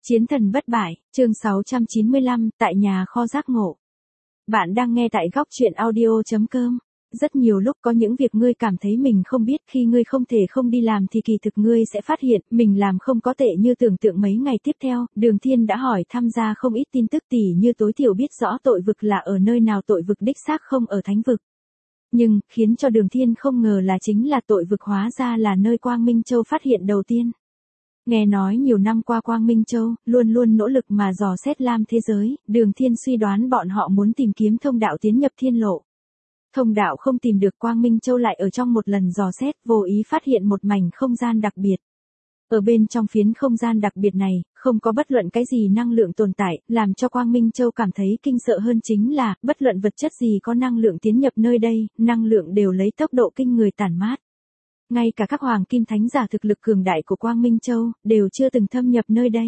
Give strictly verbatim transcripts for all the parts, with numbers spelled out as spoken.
Chiến thần bất bại, chương sáu trăm chín mươi lăm, tại nhà kho giác ngộ. Bạn đang nghe tại góc truyện audio chấm com. Rất nhiều lúc có những việc ngươi cảm thấy mình không biết, khi ngươi không thể không đi làm thì kỳ thực ngươi sẽ phát hiện mình làm không có tệ như tưởng tượng. Mấy ngày tiếp theo, Đường Thiên đã hỏi tham gia không ít tin tức, tỉ như tối thiểu biết rõ tội vực là ở nơi nào. Tội vực đích xác không ở Thánh vực. Nhưng, khiến cho Đường Thiên không ngờ là chính là tội vực hóa ra là nơi Quang Minh Châu phát hiện đầu tiên. Nghe nói nhiều năm qua Quang Minh Châu luôn luôn nỗ lực mà dò xét lam thế giới, Đường Thiên suy đoán bọn họ muốn tìm kiếm thông đạo tiến nhập thiên lộ. Thông đạo không tìm được, Quang Minh Châu lại ở trong một lần dò xét vô ý phát hiện một mảnh không gian đặc biệt. Ở bên trong phiến không gian đặc biệt này, không có bất luận cái gì năng lượng tồn tại, làm cho Quang Minh Châu cảm thấy kinh sợ hơn chính là, bất luận vật chất gì có năng lượng tiến nhập nơi đây, năng lượng đều lấy tốc độ kinh người tản mát. Ngay cả các hoàng kim thánh giả thực lực cường đại của Quang Minh Châu, đều chưa từng thâm nhập nơi đây.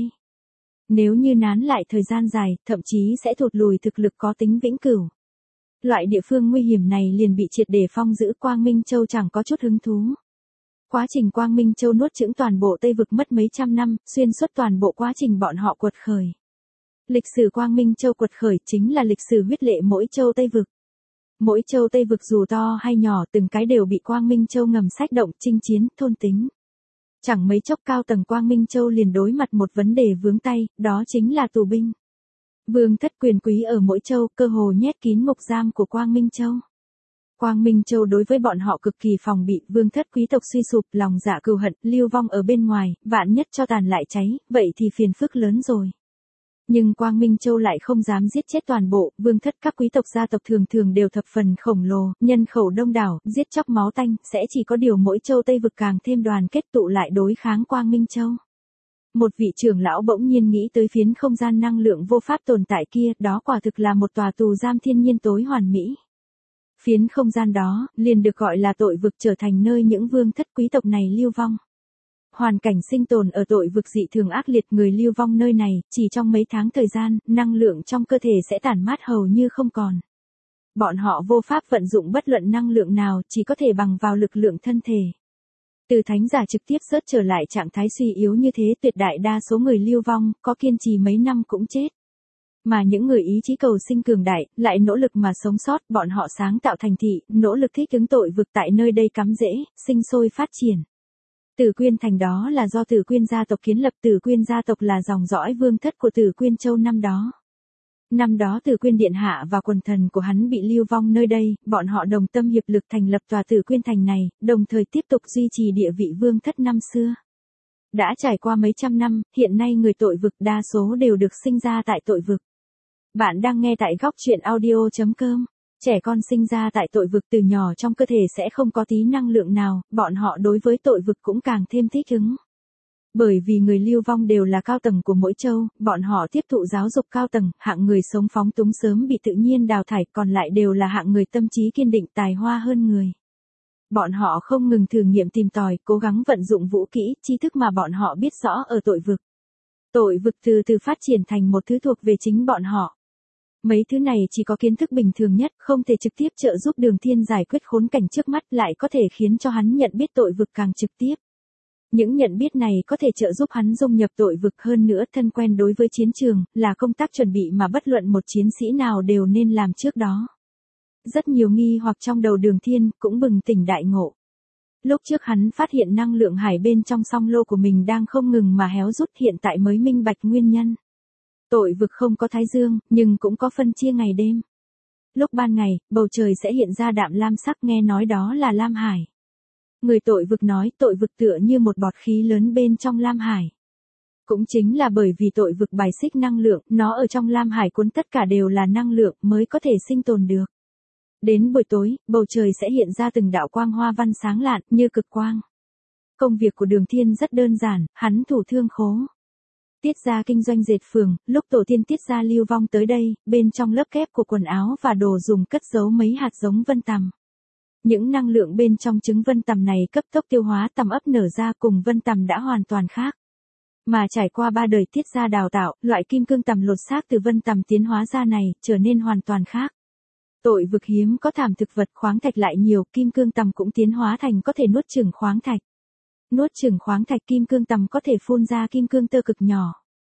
Nếu như nán lại thời gian dài, thậm chí sẽ thụt lùi thực lực có tính vĩnh cửu. Loại địa phương nguy hiểm này liền bị triệt để phong giữ, Quang Minh Châu chẳng có chút hứng thú. Quá trình Quang Minh Châu nuốt chửng toàn bộ Tây vực mất mấy trăm năm, xuyên suốt toàn bộ quá trình bọn họ quật khởi. Lịch sử Quang Minh Châu quật khởi chính là lịch sử huyết lệ mỗi châu Tây vực. Mỗi châu Tây vực dù to hay nhỏ, từng cái đều bị Quang Minh Châu ngầm sách động, chinh chiến, thôn tính. Chẳng mấy chốc cao tầng Quang Minh Châu liền đối mặt một vấn đề vướng tay, đó chính là tù binh. Vương thất quyền quý ở mỗi châu cơ hồ nhét kín ngục giam của Quang Minh Châu. Quang Minh Châu đối với bọn họ cực kỳ phòng bị, vương thất quý tộc suy sụp, lòng dạ cừu hận, lưu vong ở bên ngoài, vạn nhất cho tàn lại cháy, vậy thì phiền phức lớn rồi. Nhưng Quang Minh Châu lại không dám giết chết toàn bộ, vương thất các quý tộc gia tộc thường thường đều thập phần khổng lồ, nhân khẩu đông đảo, giết chóc máu tanh, sẽ chỉ có điều mỗi châu Tây vực càng thêm đoàn kết tụ lại đối kháng Quang Minh Châu. Một vị trưởng lão bỗng nhiên nghĩ tới phiến không gian năng lượng vô pháp tồn tại kia, đó quả thực là một tòa tù giam thiên nhiên tối hoàn mỹ. Phiến không gian đó, liền được gọi là tội vực, trở thành nơi những vương thất quý tộc này lưu vong. Hoàn cảnh sinh tồn ở tội vực dị thường ác liệt, người lưu vong nơi này, chỉ trong mấy tháng thời gian, năng lượng trong cơ thể sẽ tản mát hầu như không còn. Bọn họ vô pháp vận dụng bất luận năng lượng nào, chỉ có thể bằng vào lực lượng thân thể. Từ thánh giả trực tiếp rớt trở lại trạng thái suy yếu như thế, tuyệt đại đa số người lưu vong, có kiên trì mấy năm cũng chết. Mà những người ý chí cầu sinh cường đại, lại nỗ lực mà sống sót, bọn họ sáng tạo thành thị, nỗ lực thích ứng tội vực tại nơi đây cắm rễ, sinh sôi phát triển. Tử Quyên thành đó là do Tử Quyên gia tộc kiến lập, Tử Quyên gia tộc là dòng dõi vương thất của Tử Quyên Châu năm đó. Năm đó Tử Quyên điện hạ và quần thần của hắn bị lưu vong nơi đây, bọn họ đồng tâm hiệp lực thành lập tòa Tử Quyên thành này, đồng thời tiếp tục duy trì địa vị vương thất năm xưa. Đã trải qua mấy trăm năm, hiện nay người tội vực đa số đều được sinh ra tại tội vực. Bạn đang nghe tại góc truyện audio chấm com. Trẻ con sinh ra tại tội vực từ nhỏ trong cơ thể sẽ không có tí năng lượng nào, bọn họ đối với tội vực cũng càng thêm thích ứng. Bởi vì người lưu vong đều là cao tầng của mỗi châu, bọn họ tiếp thụ giáo dục cao tầng, hạng người sống phóng túng sớm bị tự nhiên đào thải, còn lại đều là hạng người tâm trí kiên định, tài hoa hơn người. Bọn họ không ngừng thử nghiệm tìm tòi, cố gắng vận dụng vũ kỹ, tri thức mà bọn họ biết rõ ở tội vực. Tội vực từ từ phát triển thành một thứ thuộc về chính bọn họ. Mấy thứ này chỉ có kiến thức bình thường nhất, không thể trực tiếp trợ giúp Đường Thiên giải quyết khốn cảnh trước mắt, lại có thể khiến cho hắn nhận biết tội vực càng trực tiếp. Những nhận biết này có thể trợ giúp hắn dung nhập tội vực, hơn nữa thân quen đối với chiến trường, là công tác chuẩn bị mà bất luận một chiến sĩ nào đều nên làm trước đó. Rất nhiều nghi hoặc trong đầu Đường Thiên, cũng bừng tỉnh đại ngộ. Lúc trước hắn phát hiện năng lượng hải bên trong song lô của mình đang không ngừng mà héo rút, hiện tại mới minh bạch nguyên nhân. Tội vực không có thái dương, nhưng cũng có phân chia ngày đêm. Lúc ban ngày, bầu trời sẽ hiện ra đạm lam sắc, nghe nói đó là lam hải. Người tội vực nói tội vực tựa như một bọt khí lớn bên trong lam hải. Cũng chính là bởi vì tội vực bài xích năng lượng, nó ở trong lam hải cuốn tất cả đều là năng lượng mới có thể sinh tồn được. Đến buổi tối, bầu trời sẽ hiện ra từng đạo quang hoa văn sáng lạn như cực quang. Công việc của Đường Thiên rất đơn giản, hắn thủ thương khố. Tiết gia kinh doanh dệt phường, lúc tổ tiên Tiết gia lưu vong tới đây, bên trong lớp kép của quần áo và đồ dùng cất giấu mấy hạt giống vân tằm. Những năng lượng bên trong trứng vân tằm này cấp tốc tiêu hóa, tằm ấp nở ra, cùng vân tằm đã hoàn toàn khác. Mà trải qua ba đời Tiết gia đào tạo, loại kim cương tằm lột xác từ vân tằm tiến hóa ra này, trở nên hoàn toàn khác. Tội vực hiếm có thảm thực vật, khoáng thạch lại nhiều, kim cương tằm cũng tiến hóa thành có thể nuốt chửng khoáng thạch. Nuốt chửng khoáng thạch, kim cương tằm có thể phun ra kim cương tơ cực nhỏ.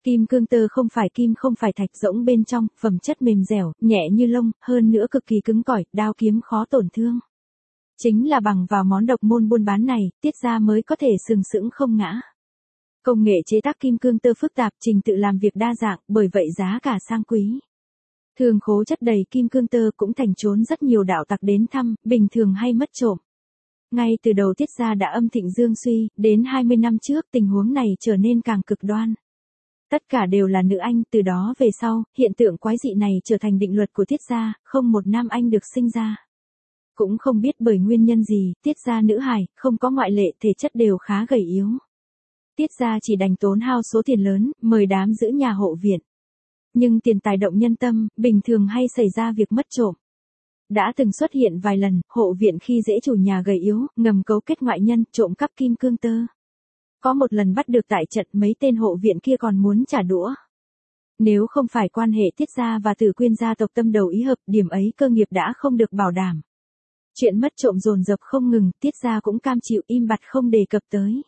Kim cương tơ không phải kim không phải thạch, rỗng bên trong, phẩm chất mềm dẻo, nhẹ như lông, hơn nữa cực kỳ cứng cỏi, đao kiếm khó tổn thương. Chính là bằng vào món độc môn buôn bán này, Tiết gia mới có thể sừng sững không ngã. Công nghệ chế tác kim cương tơ phức tạp, trình tự làm việc đa dạng, bởi vậy giá cả sang quý. Thương khố chất đầy kim cương tơ cũng thành trốn rất nhiều đạo tặc đến thăm, bình thường hay mất trộm. Ngay từ đầu Tiết gia đã âm thịnh dương suy, đến hai mươi năm trước tình huống này trở nên càng cực đoan. Tất cả đều là nữ anh, từ đó về sau, hiện tượng quái dị này trở thành định luật của Tiết gia, không một nam anh được sinh ra. Cũng không biết bởi nguyên nhân gì, Tiết gia nữ hài, không có ngoại lệ, thể chất đều khá gầy yếu. Tiết gia chỉ đành tốn hao số tiền lớn, mời đám giữ nhà hộ viện. Nhưng tiền tài động nhân tâm, bình thường hay xảy ra việc mất trộm. Đã từng xuất hiện vài lần, hộ viện khi dễ chủ nhà gầy yếu, ngầm cấu kết ngoại nhân, trộm cắp kim cương tơ. Có một lần bắt được tại trận, mấy tên hộ viện kia còn muốn trả đũa. Nếu không phải quan hệ Tiết gia và Tử Quyên gia tộc tâm đầu ý hợp, điểm ấy cơ nghiệp đã không được bảo đảm. Chuyện mất trộm dồn dập không ngừng, Tiết gia cũng cam chịu im bặt không đề cập tới.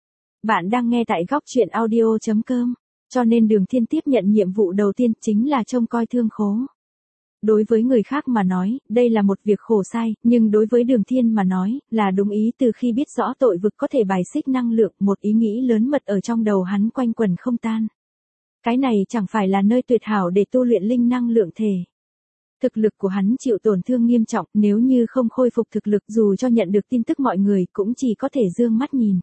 Bạn đang nghe tại góc chuyện audio chấm com, cho nên Đường Thiên tiếp nhận nhiệm vụ đầu tiên chính là trông coi thương khố. Đối với người khác mà nói, đây là một việc khổ sai, nhưng đối với Đường Thiên mà nói, là đúng ý. Từ khi biết rõ tội vực có thể bài xích năng lượng, một ý nghĩ lớn mật ở trong đầu hắn quanh quẩn không tan. Cái này chẳng phải là nơi tuyệt hảo để tu luyện linh năng lượng thể. Thực lực của hắn chịu tổn thương nghiêm trọng, nếu như không khôi phục thực lực dù cho nhận được tin tức mọi người cũng chỉ có thể dương mắt nhìn.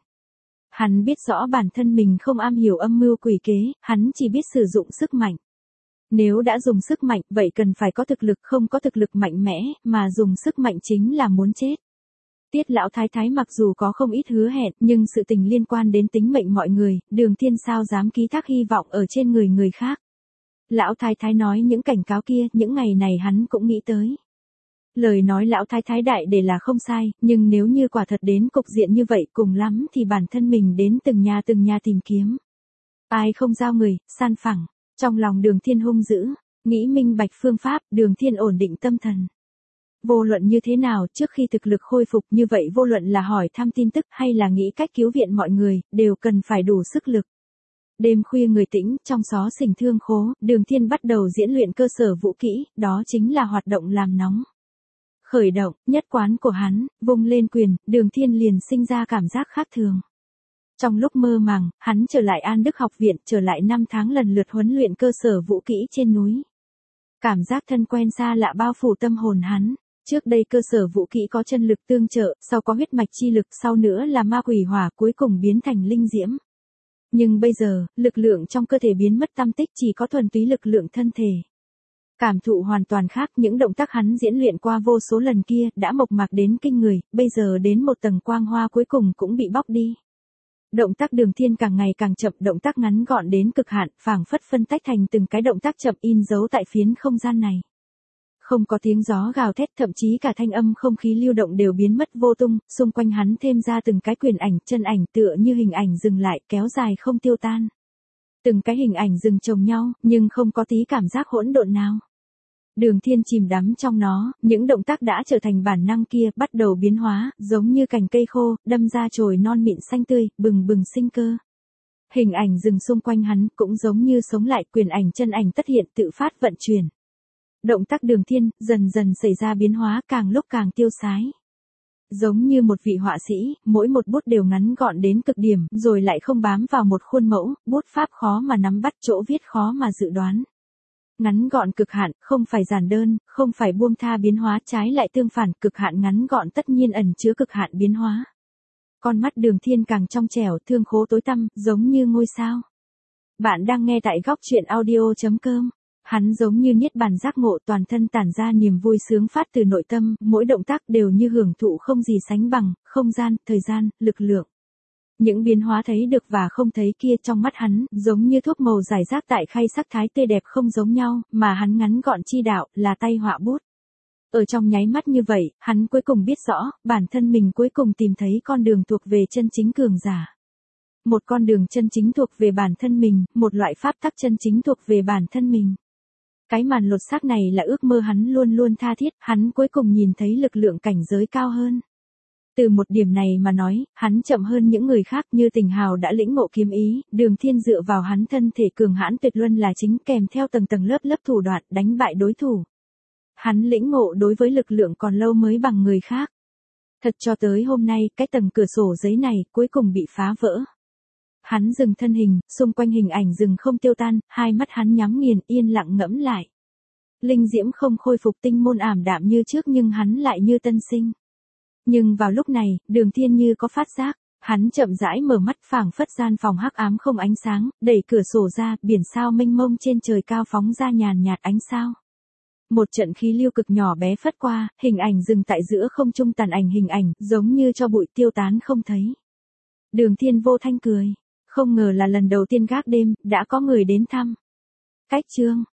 Hắn biết rõ bản thân mình không am hiểu âm mưu quỷ kế, hắn chỉ biết sử dụng sức mạnh. Nếu đã dùng sức mạnh, vậy cần phải có thực lực, không có thực lực mạnh mẽ, mà dùng sức mạnh chính là muốn chết. Tiết lão thái thái mặc dù có không ít hứa hẹn, nhưng sự tình liên quan đến tính mệnh mọi người, Đường Thiên sao dám ký thác hy vọng ở trên người người khác. Lão thái thái nói những cảnh cáo kia, những ngày này hắn cũng nghĩ tới. Lời nói lão thái thái đại để là không sai, nhưng nếu như quả thật đến cục diện như vậy, cùng lắm thì bản thân mình đến từng nhà từng nhà tìm kiếm. Ai không giao người, san phẳng. Trong lòng Đường Thiên hung dữ, nghĩ minh bạch phương pháp, Đường Thiên ổn định tâm thần. Vô luận như thế nào, trước khi thực lực khôi phục như vậy, vô luận là hỏi thăm tin tức hay là nghĩ cách cứu viện mọi người, đều cần phải đủ sức lực. Đêm khuya người tĩnh, trong xó xỉnh thương khố, Đường Thiên bắt đầu diễn luyện cơ sở vũ kỹ, đó chính là hoạt động làm nóng. Khởi động, nhất quán của hắn, vung lên quyền, Đường Thiên liền sinh ra cảm giác khác thường. Trong lúc mơ màng, hắn trở lại An Đức học viện, trở lại năm tháng lần lượt huấn luyện cơ sở vũ kỹ trên núi. Cảm giác thân quen xa lạ bao phủ tâm hồn hắn. Trước đây cơ sở vũ kỹ có chân lực tương trợ, sau có huyết mạch chi lực, sau nữa là ma quỷ hỏa, cuối cùng biến thành linh diễm. Nhưng bây giờ, lực lượng trong cơ thể biến mất tăm tích, chỉ có thuần túy lực lượng thân thể. Cảm thụ hoàn toàn khác, những động tác hắn diễn luyện qua vô số lần kia, đã mộc mạc đến kinh người, bây giờ đến một tầng quang hoa cuối cùng cũng bị bóc đi. Động tác Đường Thiên càng ngày càng chậm, động tác ngắn gọn đến cực hạn, phảng phất phân tách thành từng cái động tác chậm in dấu tại phiến không gian này. Không có tiếng gió gào thét, thậm chí cả thanh âm không khí lưu động đều biến mất vô tung, xung quanh hắn thêm ra từng cái quyền ảnh, chân ảnh tựa như hình ảnh dừng lại, kéo dài không tiêu tan. Từng cái hình ảnh dừng chồng nhau, nhưng không có tí cảm giác hỗn độn nào. Đường Thiên chìm đắm trong nó, những động tác đã trở thành bản năng kia, bắt đầu biến hóa, giống như cành cây khô, đâm ra chồi non mịn xanh tươi, bừng bừng sinh cơ. Hình ảnh dừng xung quanh hắn, cũng giống như sống lại, quyền ảnh chân ảnh tất hiện, tự phát vận chuyển. Động tác Đường Thiên, dần dần xảy ra biến hóa, càng lúc càng tiêu sái. Giống như một vị họa sĩ, mỗi một bút đều ngắn gọn đến cực điểm, rồi lại không bám vào một khuôn mẫu, bút pháp khó mà nắm bắt, chỗ viết khó mà dự đoán. Ngắn gọn cực hạn, không phải giản đơn, không phải buông tha biến hóa, trái lại tương phản, cực hạn ngắn gọn tất nhiên ẩn chứa cực hạn biến hóa. Con mắt Đường Thiên càng trong trẻo, thương khố tối tăm, giống như ngôi sao. Bạn đang nghe tại góc chuyện audio chấm com. Hắn giống như niết bàn giác ngộ, toàn thân tản ra niềm vui sướng phát từ nội tâm, mỗi động tác đều như hưởng thụ không gì sánh bằng, không gian, thời gian, lực lượng. Những biến hóa thấy được và không thấy kia trong mắt hắn, giống như thuốc màu rải rác tại khay sắc thái tươi đẹp không giống nhau, mà hắn ngắn gọn chi đạo, là tay họa bút. Ở trong nháy mắt như vậy, hắn cuối cùng biết rõ, bản thân mình cuối cùng tìm thấy con đường thuộc về chân chính cường giả. Một con đường chân chính thuộc về bản thân mình, một loại pháp tắc chân chính thuộc về bản thân mình. Cái màn lột xác này là ước mơ hắn luôn luôn tha thiết, hắn cuối cùng nhìn thấy lực lượng cảnh giới cao hơn. Từ một điểm này mà nói, hắn chậm hơn những người khác, Như Tình Hào đã lĩnh ngộ kiếm ý, Đường Thiên dựa vào hắn thân thể cường hãn tuyệt luân là chính, kèm theo tầng tầng lớp lớp thủ đoạn đánh bại đối thủ. Hắn lĩnh ngộ đối với lực lượng còn lâu mới bằng người khác. Thật cho tới hôm nay, cái tầng cửa sổ giấy này cuối cùng bị phá vỡ. Hắn dừng thân hình, xung quanh hình ảnh dừng không tiêu tan, hai mắt hắn nhắm nghiền, yên lặng ngẫm lại. Linh diễm không khôi phục, tinh môn ảm đạm như trước nhưng hắn lại như tân sinh. Nhưng vào lúc này, Đường Thiên như có phát giác, hắn chậm rãi mở mắt, phảng phất gian phòng hắc ám không ánh sáng, đẩy cửa sổ ra, biển sao mênh mông trên trời cao phóng ra nhàn nhạt ánh sao. Một trận khí lưu cực nhỏ bé phất qua, hình ảnh dừng tại giữa không trung, tàn ảnh hình ảnh, giống như cho bụi tiêu tán không thấy. Đường Thiên vô thanh cười, không ngờ là lần đầu tiên gác đêm, đã có người đến thăm. Cách chương